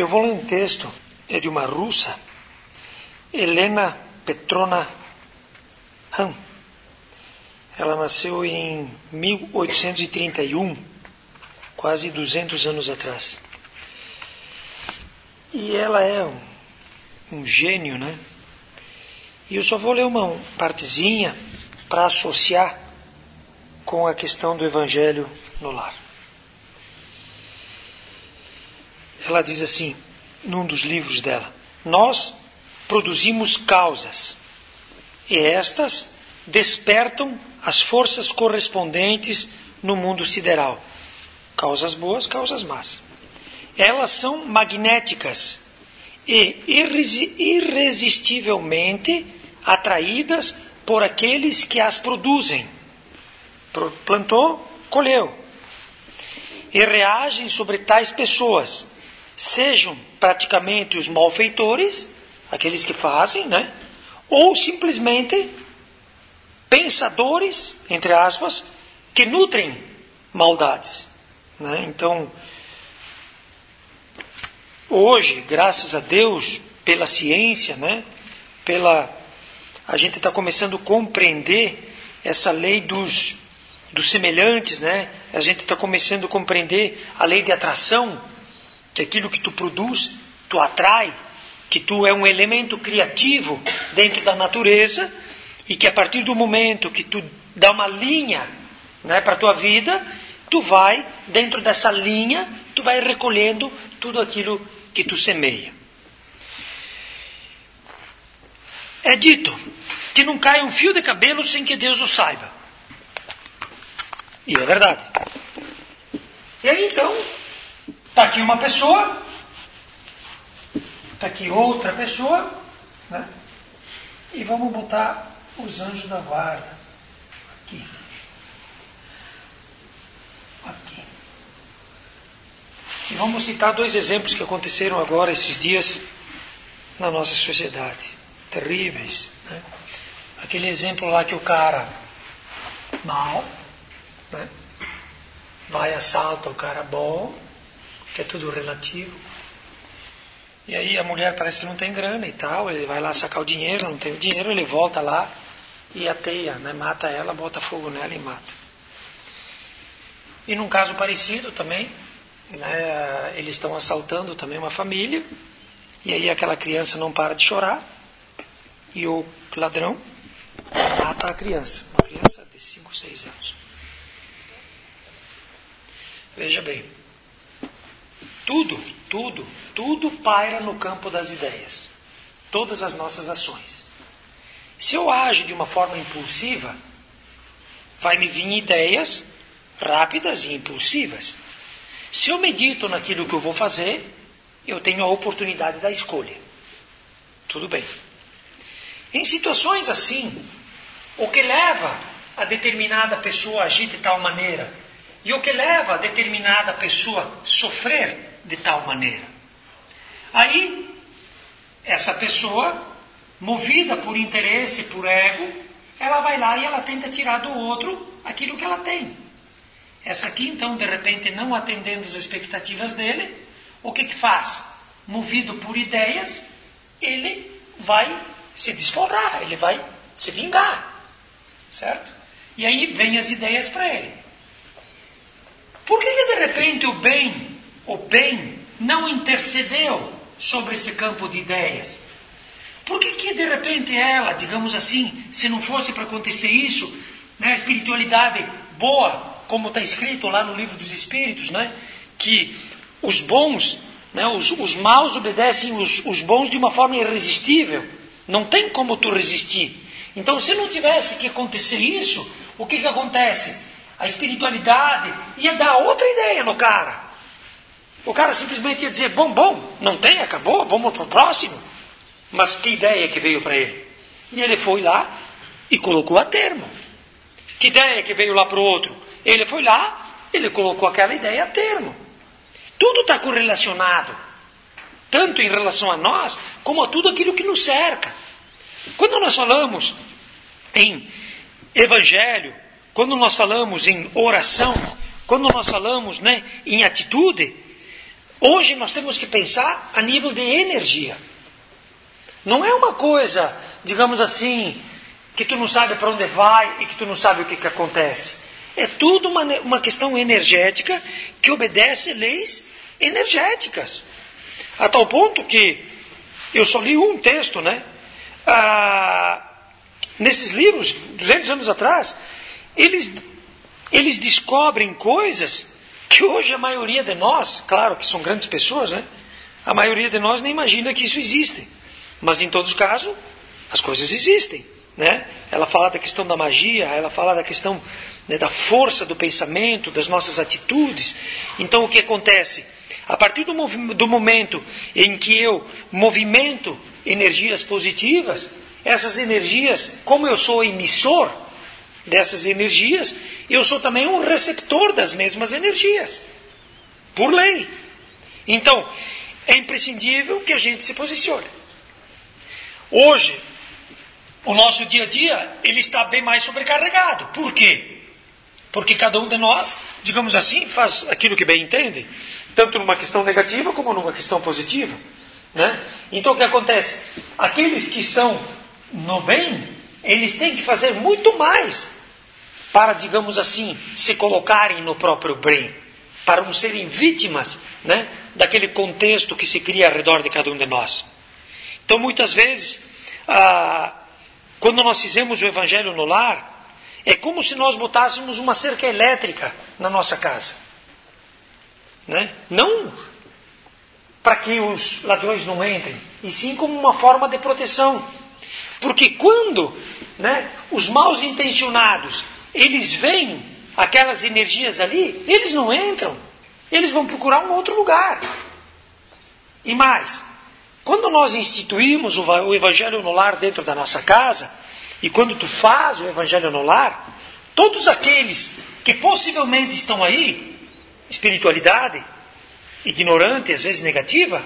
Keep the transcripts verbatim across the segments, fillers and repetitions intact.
Eu vou ler um texto, é de uma russa, Helena Petrovna Han. Ela nasceu em mil oitocentos e trinta e um, quase duzentos anos atrás. E ela é um, um gênio, né? E eu só vou ler uma partezinha para associar com a questão do Evangelho no lar. Ela diz assim, num dos livros dela: nós produzimos causas, e estas despertam as forças correspondentes no mundo sideral. Causas boas, causas más. Elas são magnéticas e irresistivelmente atraídas por aqueles que as produzem. Plantou, colheu. E reagem sobre tais pessoas, sejam praticamente os malfeitores, aqueles que fazem, né? Ou simplesmente pensadores, entre aspas, que nutrem maldades, né? Então, hoje, graças a Deus, pela ciência, né? Pela, a gente está começando a compreender essa lei dos, dos semelhantes, né? A gente está começando a compreender a lei de atração, que aquilo que tu produz, tu atrai, que tu é um elemento criativo dentro da natureza, e que a partir do momento que tu dá uma linha, né, para a tua vida, tu vai, dentro dessa linha, tu vai recolhendo tudo aquilo que tu semeia. É dito que não cai um fio de cabelo sem que Deus o saiba. E é verdade. E aí então, está aqui uma pessoa, está aqui outra pessoa, né? E vamos botar os anjos da guarda aqui. Aqui. E vamos citar dois exemplos que aconteceram agora, esses dias, na nossa sociedade. Terríveis, né? Aquele exemplo lá que o cara mal, né? Vai, assalta o cara bom, que é tudo relativo. E aí a mulher parece que não tem grana e tal, ele vai lá sacar o dinheiro, não tem o dinheiro, ele volta lá e ateia, né? Mata ela, bota fogo nela e mata. E num caso parecido também, né? Eles estão assaltando também uma família, e aí aquela criança não para de chorar, e o ladrão mata a criança, uma criança de cinco, seis anos. Veja bem, tudo, tudo, tudo paira no campo das ideias. Todas as nossas ações. Se eu ajo de uma forma impulsiva, vai me vir ideias rápidas e impulsivas. Se eu medito naquilo que eu vou fazer, eu tenho a oportunidade da escolha. Tudo bem. Em situações assim, o que leva a determinada pessoa a agir de tal maneira e o que leva a determinada pessoa a sofrer de tal maneira. Aí, essa pessoa, movida por interesse, por ego, ela vai lá e ela tenta tirar do outro aquilo que ela tem. Essa aqui, então, de repente, não atendendo as expectativas dele, o que que faz? Movido por ideias, ele vai se desforrar, ele vai se vingar, certo? E aí vem as ideias para ele. Por que que de repente o bem, o bem não intercedeu sobre esse campo de ideias? Por que que de repente ela, digamos assim, se não fosse para acontecer isso, né, a espiritualidade boa, como está escrito lá no livro dos Espíritos, né, que os bons, né, os, os maus obedecem os, os bons de uma forma irresistível. Não tem como tu resistir. Então, se não tivesse que acontecer isso, o que que acontece? A espiritualidade ia dar outra ideia no cara. O cara simplesmente ia dizer, bom, bom, não tem, acabou, vamos para o próximo. Mas que ideia que veio para ele? E ele foi lá e colocou a termo. Que ideia que veio lá para o outro? Ele foi lá, ele colocou aquela ideia a termo. Tudo está correlacionado. Tanto em relação a nós, como a tudo aquilo que nos cerca. Quando nós falamos em evangelho, quando nós falamos em oração, quando nós falamos, né, em atitude, Hoje nós temos que pensar a nível de energia. Não é uma coisa, digamos assim, que tu não sabe para onde vai e que tu não sabe o que, que acontece. É tudo uma, uma questão energética que obedece leis energéticas. A tal ponto que eu só li um texto, né? Ah, nesses livros, duzentos anos atrás, eles, eles descobrem coisas que hoje a maioria de nós, claro que são grandes pessoas, né? A maioria de nós nem imagina que isso existe. Mas em todos os casos, as coisas existem, né? Ela fala da questão da magia, ela fala da questão, né, da força do pensamento, das nossas atitudes. Então o que acontece? A partir do, movi- do momento em que eu movimento energias positivas, essas energias, como eu sou emissor dessas energias, eu sou também um receptor das mesmas energias, por lei. Então, é imprescindível que a gente se posicione. Hoje, o nosso dia a dia, ele está bem mais sobrecarregado. Por quê? Porque cada um de nós, digamos assim, faz aquilo que bem entende, tanto numa questão negativa como numa questão positiva, né? Então o que acontece? Aqueles que estão no bem, eles têm que fazer muito mais para, digamos assim, se colocarem no próprio bem, para não serem vítimas, né, daquele contexto que se cria ao redor de cada um de nós. Então muitas vezes, ah, quando nós fizemos o Evangelho no Lar, é como se nós botássemos uma cerca elétrica na nossa casa. Né? Não para que os ladrões não entrem, e sim como uma forma de proteção. Porque quando, né, os maus intencionados, eles veem aquelas energias ali, eles não entram. Eles vão procurar um outro lugar. E mais, quando nós instituímos o Evangelho no Lar dentro da nossa casa, e quando tu faz o Evangelho no Lar, todos aqueles que possivelmente estão aí, espiritualidade, ignorante, às vezes negativa,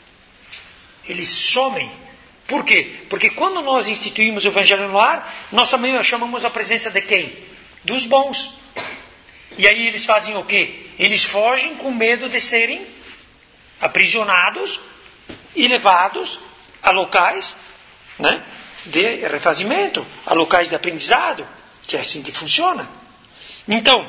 eles somem. Por quê? Porque quando nós instituímos o Evangelho no Lar, nós também chamamos a presença de quem? Dos bons. E aí eles fazem o quê? Eles fogem com medo de serem aprisionados e levados a locais, né, de refazimento, a locais de aprendizado, que é assim que funciona. Então,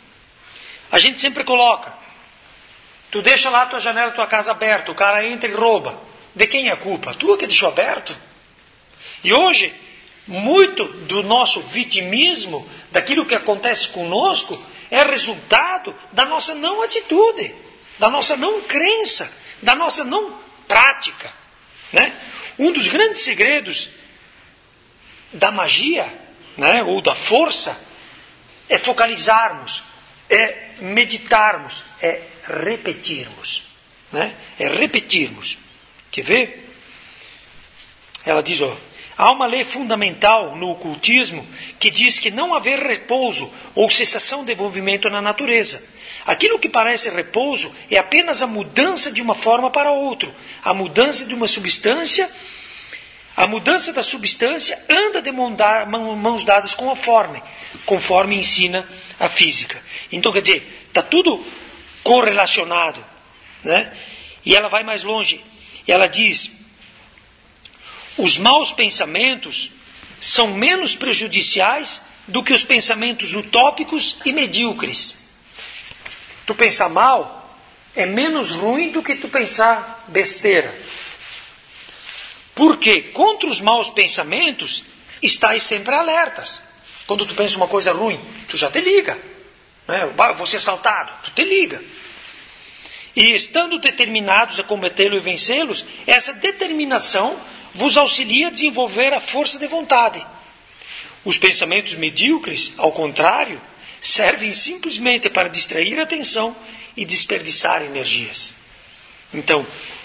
a gente sempre coloca, tu deixa lá a tua janela, a tua casa aberta, o cara entra e rouba. De quem é a culpa? Tu que deixou aberto. E hoje, muito do nosso vitimismo, daquilo que acontece conosco, é resultado da nossa não atitude, da nossa não crença, da nossa não prática. Né? Um dos grandes segredos da magia, né, ou da força, é focalizarmos, é meditarmos, é repetirmos. Né? É repetirmos. Quer ver? Ela diz, ó, há uma lei fundamental no ocultismo que diz que não haver repouso ou cessação de movimento na natureza. Aquilo que parece repouso é apenas a mudança de uma forma para outra, a mudança de uma substância. A mudança da substância anda de mãos dadas com a forma, conforme ensina a física. Então, quer dizer, está tudo correlacionado. Né? E ela vai mais longe. Ela diz, os maus pensamentos são menos prejudiciais do que os pensamentos utópicos e medíocres. Tu pensar mal é menos ruim do que tu pensar besteira. Porque contra os maus pensamentos, estás sempre alertas. Quando tu pensa uma coisa ruim, tu já te liga. Né? Vou ser assaltado, tu te liga. E estando determinados a combatê-lo e vencê-los, essa determinação vos auxilia a desenvolver a força de vontade. Os pensamentos medíocres, ao contrário, servem simplesmente para distrair a atenção e desperdiçar energias. Então,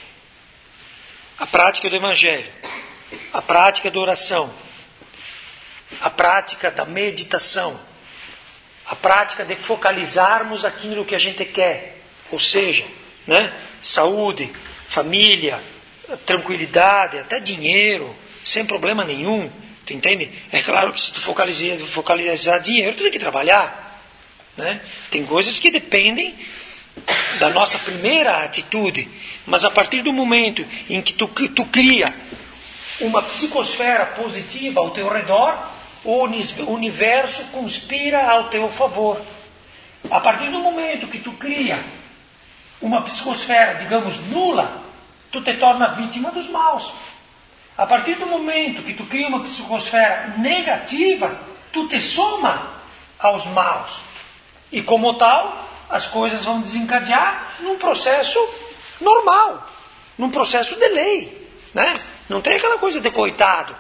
a prática do Evangelho, a prática da oração, a prática da meditação, a prática de focalizarmos aquilo que a gente quer, ou seja, né, saúde, família, tranquilidade, até dinheiro, sem problema nenhum, tu entende? É claro que se tu focalizar, focalizar dinheiro, tu tem que trabalhar. Né? Tem coisas que dependem da nossa primeira atitude, mas a partir do momento em que tu, tu cria uma psicosfera positiva ao teu redor, o universo conspira ao teu favor. A partir do momento que tu cria uma psicosfera, digamos, nula, tu te torna vítima dos maus. A partir do momento que tu cria uma psicosfera negativa, tu te soma aos maus. E como tal, as coisas vão desencadear num processo normal, num processo de lei, né? Não tem aquela coisa de coitado.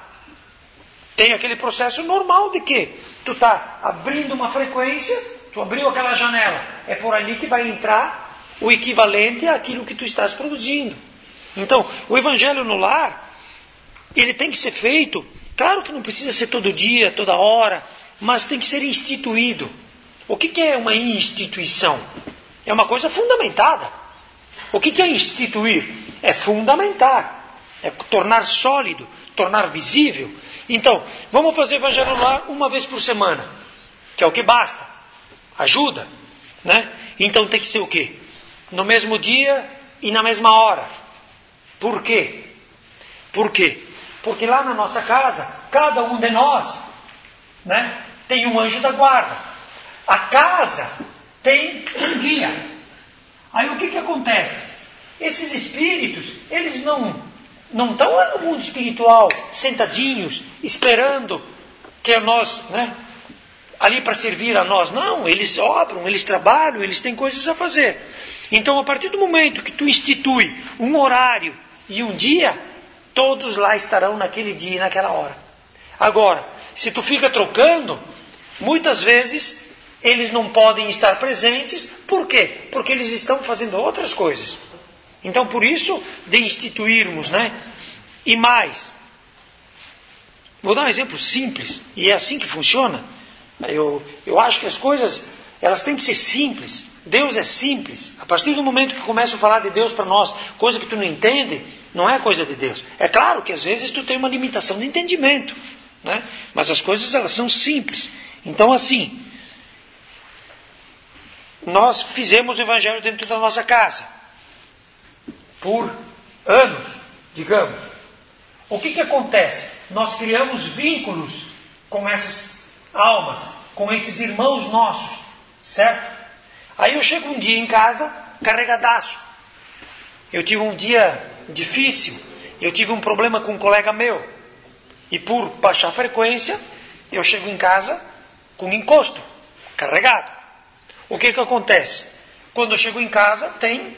Tem aquele processo normal de que tu está abrindo uma frequência, tu abriu aquela janela, é por ali que vai entrar o equivalente àquilo que tu estás produzindo. Então, o evangelho no lar, ele tem que ser feito, claro que não precisa ser todo dia, toda hora, mas tem que ser instituído. O que é uma instituição? É uma coisa fundamentada. O que é instituir? É fundamentar, é tornar sólido, tornar visível. Então, vamos fazer evangelho no lar uma vez por semana, que é o que basta. Ajuda, né? Então tem que ser o quê? No mesmo dia e na mesma hora. Por quê? Por quê? Porque lá na nossa casa, cada um de nós, né, tem um anjo da guarda. A casa tem um guia. Aí o que que acontece? Esses espíritos, eles não não estão lá no mundo espiritual, sentadinhos, esperando que nós, né, ali para servir a nós. Não, eles obram, eles trabalham, eles têm coisas a fazer. Então, a partir do momento que tu institui um horário e um dia, todos lá estarão naquele dia e naquela hora. Agora, se tu fica trocando, muitas vezes eles não podem estar presentes. Por quê? Porque eles estão fazendo outras coisas. Então, por isso, de instituirmos, né? E mais, vou dar um exemplo simples, e é assim que funciona. Eu, eu acho que as coisas, elas têm que ser simples. Deus é simples. A partir do momento que começo a falar de Deus para nós, coisa que tu não entende, não é coisa de Deus. É claro que às vezes tu tem uma limitação de entendimento, né? Mas as coisas, elas são simples. Então, assim, nós fizemos o evangelho dentro da nossa casa por anos, digamos. O que que acontece? Nós criamos vínculos com essas almas, com esses irmãos nossos, certo? Aí eu chego um dia em casa, carregadaço. Eu tive um dia difícil, eu tive um problema com um colega meu. E por baixar a frequência, eu chego em casa com encosto, carregado. O que que acontece? Quando eu chego em casa, tem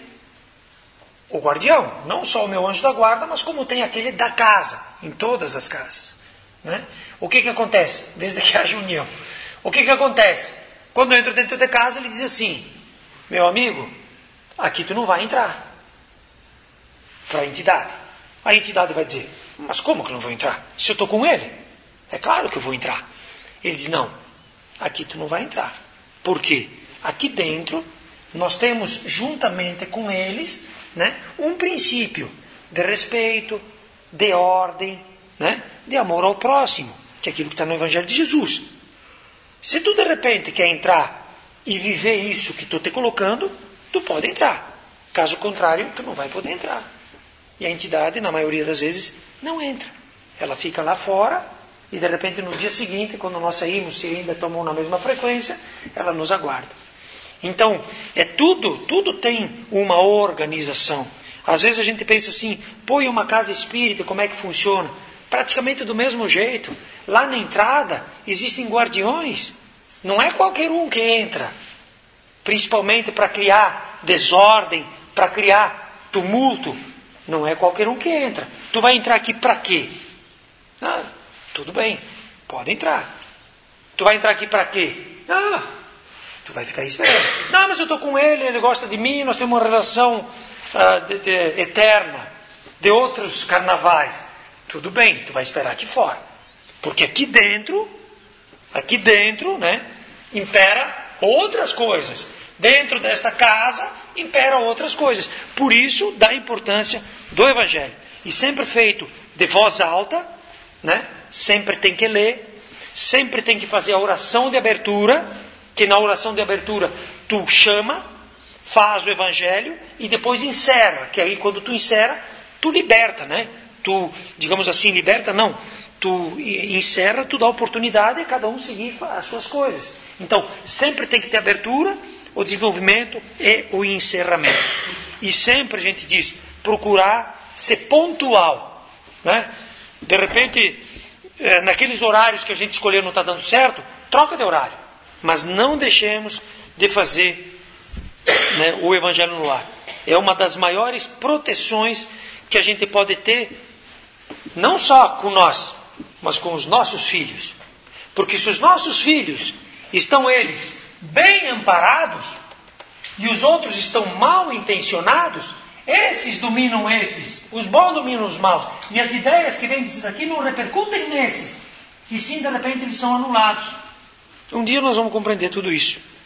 o guardião, não só o meu anjo da guarda, mas como tem aquele da casa, em todas as casas, né? O que que acontece? Desde que haja união. O que que acontece? Quando eu entro dentro de casa, ele diz assim: meu amigo, aqui tu não vai entrar. Para a entidade. A entidade vai dizer: mas como que eu não vou entrar? Se eu estou com ele, é claro que eu vou entrar. Ele diz: não, aqui tu não vai entrar. Por quê? Aqui dentro, nós temos juntamente com eles, né, um princípio de respeito, de ordem, né, de amor ao próximo, que é aquilo que está no Evangelho de Jesus. Se tu de repente quer entrar e viver isso que estou te colocando, tu pode entrar. Caso contrário, tu não vai poder entrar. E a entidade, na maioria das vezes, não entra. Ela fica lá fora e de repente no dia seguinte, quando nós saímos, se ainda tomou na mesma frequência, ela nos aguarda. Então, é tudo, tudo tem uma organização. Às vezes a gente pensa assim: pô, e uma casa espírita, como é que funciona? Praticamente do mesmo jeito. Lá na entrada existem guardiões. Não é qualquer um que entra. Principalmente para criar desordem, para criar tumulto. Não é qualquer um que entra. Tu vai entrar aqui para quê? Ah, tudo bem, pode entrar. Tu vai entrar aqui para quê? Ah, tu vai ficar esperando. Não, mas eu estou com ele, ele gosta de mim, nós temos uma relação uh, de, de, eterna, de outros carnavais. Tudo bem, tu vai esperar aqui fora. Porque aqui dentro, aqui dentro, né, impera outras coisas. Dentro desta casa, impera outras coisas. Por isso, dá importância do Evangelho. E sempre feito de voz alta, né? Sempre tem que ler, sempre tem que fazer a oração de abertura, que na oração de abertura tu chama, faz o evangelho e depois encerra, que aí quando tu encerra, tu liberta, né? Tu, digamos assim, liberta não, tu encerra, tu dá oportunidade a cada um seguir as suas coisas. Então, sempre tem que ter abertura, o desenvolvimento e o encerramento. E sempre a gente diz, procurar ser pontual, né? De repente, naqueles horários que a gente escolheu não está dando certo, troca de horário. Mas não deixemos de fazer, né, o evangelho no lar. É uma das maiores proteções que a gente pode ter, não só com nós, mas com os nossos filhos. Porque se os nossos filhos estão eles bem amparados e os outros estão mal intencionados, esses dominam esses, os bons dominam os maus, e as ideias que vêm desses aqui não repercutem nesses, e sim de repente eles são anulados. Um dia nós vamos compreender tudo isso.